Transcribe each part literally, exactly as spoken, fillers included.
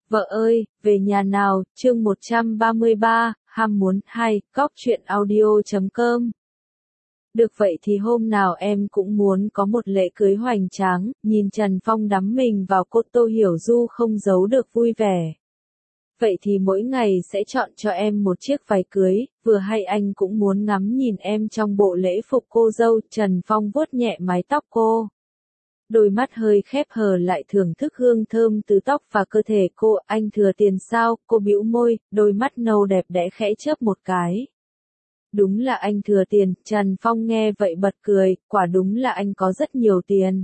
Vợ ơi, về nhà nào, chương một trăm ba mươi ba, ham muốn, hai, cóc truyện audio chấm com. Được vậy thì hôm nào em cũng muốn có một lễ cưới hoành tráng, nhìn Trần Phong đắm mình vào cô Tô Hiểu Du không giấu được vui vẻ. Vậy thì mỗi ngày sẽ chọn cho em một chiếc váy cưới, vừa hay anh cũng muốn ngắm nhìn em trong bộ lễ phục cô dâu. Trần Phong vuốt nhẹ mái tóc cô. Đôi mắt hơi khép hờ lại thưởng thức hương thơm từ tóc và cơ thể cô. Anh thừa tiền sao? Cô bĩu môi, đôi mắt nâu đẹp đẽ khẽ chớp một cái. Đúng là anh thừa tiền. Trần Phong nghe vậy bật cười, quả đúng là anh có rất nhiều tiền.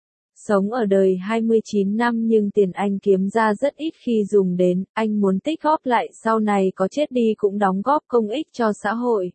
Sống ở đời hai mươi chín năm nhưng tiền anh kiếm ra rất ít khi dùng đến, anh muốn tích góp lại sau này có chết đi cũng đóng góp công ích cho xã hội.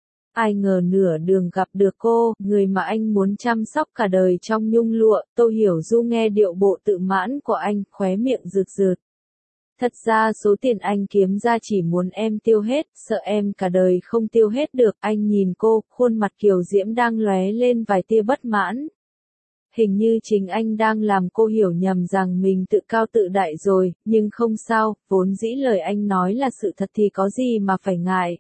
Ai ngờ nửa đường gặp được cô, người mà anh muốn chăm sóc cả đời trong nhung lụa. Tô Hiểu Du nghe điệu bộ tự mãn của anh, khóe miệng rực rực. Thật ra số tiền anh kiếm ra chỉ muốn em tiêu hết, sợ em cả đời không tiêu hết được. Anh nhìn cô, khuôn mặt kiều diễm đang lóe lên vài tia bất mãn. Hình như chính anh đang làm cô hiểu nhầm rằng mình tự cao tự đại rồi, nhưng không sao, vốn dĩ lời anh nói là sự thật thì có gì mà phải ngại.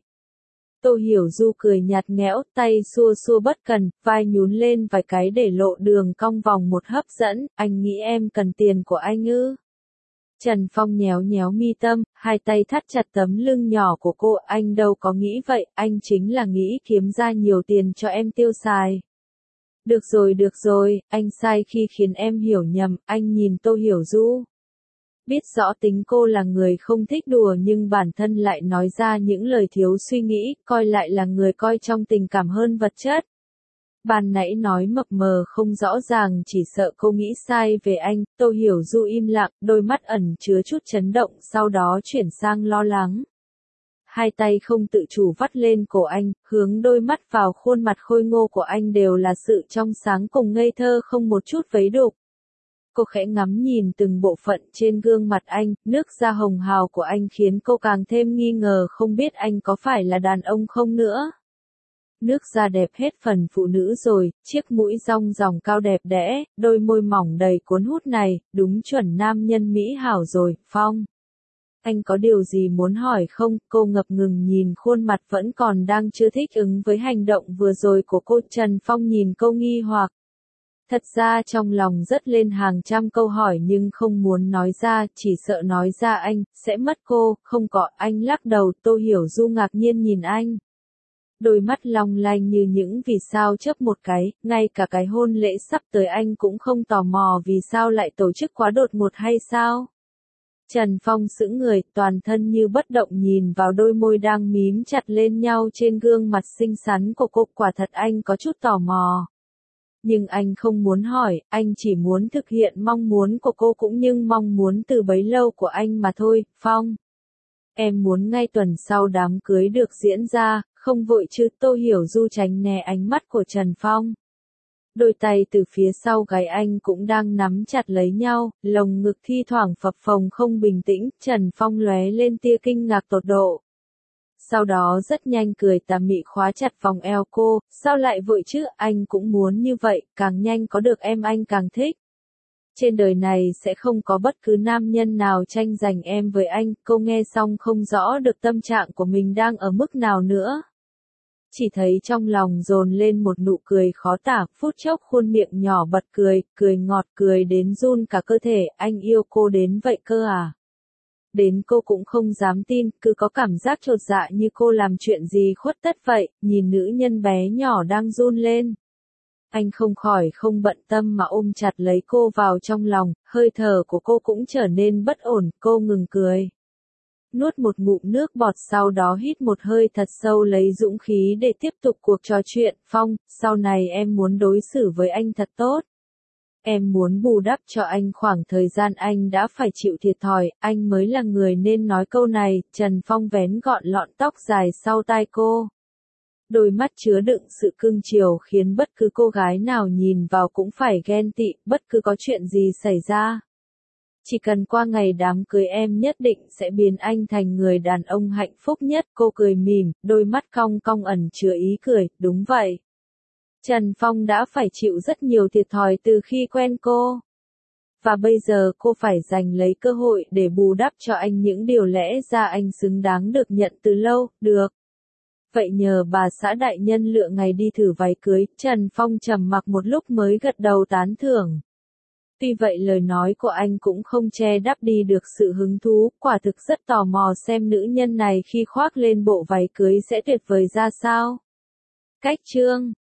Tô Hiểu Du cười nhạt nhẽo, tay xua xua bất cần, vai nhún lên vài cái để lộ đường cong vòng một hấp dẫn. Anh nghĩ em cần tiền của anh ư? Trần Phong nhéo nhéo mi tâm, hai tay thắt chặt tấm lưng nhỏ của cô. Anh đâu có nghĩ vậy, anh chính là nghĩ kiếm ra nhiều tiền cho em tiêu xài. Được rồi được rồi, anh sai khi khiến em hiểu nhầm. Anh nhìn Tô Hiểu Du. Biết rõ tính cô là người không thích đùa nhưng bản thân lại nói ra những lời thiếu suy nghĩ, coi lại là người coi trọng tình cảm hơn vật chất. Ban nãy nói mập mờ không rõ ràng chỉ sợ cô nghĩ sai về anh. Tô Hiểu Du im lặng, đôi mắt ẩn chứa chút chấn động, sau đó chuyển sang lo lắng. Hai tay không tự chủ vắt lên cổ anh, hướng đôi mắt vào khuôn mặt khôi ngô của anh đều là sự trong sáng cùng ngây thơ không một chút vấy đục. Cô khẽ ngắm nhìn từng bộ phận trên gương mặt anh, nước da hồng hào của anh khiến cô càng thêm nghi ngờ không biết anh có phải là đàn ông không nữa. Nước da đẹp hết phần phụ nữ rồi, chiếc mũi rong ròng cao đẹp đẽ, đôi môi mỏng đầy cuốn hút này, đúng chuẩn nam nhân mỹ hảo rồi. Phong, anh có điều gì muốn hỏi không? Cô ngập ngừng nhìn khuôn mặt vẫn còn đang chưa thích ứng với hành động vừa rồi của cô. Trần Phong nhìn cô nghi hoặc. Thật ra trong lòng rất lên hàng trăm câu hỏi nhưng không muốn nói ra, chỉ sợ nói ra anh sẽ mất cô. Không có, anh lắc đầu. Tô Hiểu Du ngạc nhiên nhìn anh. Đôi mắt long lanh như những vì sao chớp một cái, ngay cả cái hôn lễ sắp tới anh cũng không tò mò vì sao lại tổ chức quá đột ngột hay sao? Trần Phong sững người, toàn thân như bất động nhìn vào đôi môi đang mím chặt lên nhau trên gương mặt xinh xắn của cô. Quả thật anh có chút tò mò. Nhưng anh không muốn hỏi, anh chỉ muốn thực hiện mong muốn của cô cũng như mong muốn từ bấy lâu của anh mà thôi. Phong, em muốn ngay tuần sau đám cưới được diễn ra, không vội chứ? Tô Hiểu Du tránh né ánh mắt của Trần Phong. Đôi tay từ phía sau gáy anh cũng đang nắm chặt lấy nhau, lồng ngực thi thoảng phập phồng không bình tĩnh. Trần Phong lóe lên tia kinh ngạc tột độ. Sau đó rất nhanh cười tà mị khóa chặt vòng eo cô. Sao lại vội chứ? Anh cũng muốn như vậy, càng nhanh có được em anh càng thích. Trên đời này sẽ không có bất cứ nam nhân nào tranh giành em với anh. Cô nghe xong không rõ được tâm trạng của mình đang ở mức nào nữa. Chỉ thấy trong lòng dồn lên một nụ cười khó tả, phút chốc khuôn miệng nhỏ bật cười, cười ngọt cười đến run cả cơ thể. Anh yêu cô đến vậy cơ à? Đến cô cũng không dám tin, cứ có cảm giác chột dạ như cô làm chuyện gì khuất tất vậy. Nhìn nữ nhân bé nhỏ đang run lên. Anh không khỏi không bận tâm mà ôm chặt lấy cô vào trong lòng, hơi thở của cô cũng trở nên bất ổn. Cô ngừng cười. Nuốt một ngụm nước bọt sau đó hít một hơi thật sâu lấy dũng khí để tiếp tục cuộc trò chuyện. Phong, sau này em muốn đối xử với anh thật tốt. Em muốn bù đắp cho anh khoảng thời gian anh đã phải chịu thiệt thòi, anh mới là người nên nói câu này. Trần Phong vén gọn lọn tóc dài sau tai cô. Đôi mắt chứa đựng sự cưng chiều khiến bất cứ cô gái nào nhìn vào cũng phải ghen tị, bất cứ có chuyện gì xảy ra. Chỉ cần qua ngày đám cưới em nhất định sẽ biến anh thành người đàn ông hạnh phúc nhất. Cô cười mỉm, đôi mắt cong cong ẩn chứa ý cười. Đúng vậy. Trần Phong đã phải chịu rất nhiều thiệt thòi từ khi quen cô. và bây giờ cô phải giành lấy cơ hội để bù đắp cho anh những điều lẽ ra anh xứng đáng được nhận từ lâu, được. Vậy nhờ bà xã đại nhân lựa ngày đi thử váy cưới, Trần Phong trầm mặc một lúc mới gật đầu tán thưởng. Tuy vậy lời nói của anh cũng không che đắp đi được sự hứng thú, quả thực rất tò mò xem nữ nhân này khi khoác lên bộ váy cưới sẽ tuyệt vời ra sao. Cách chương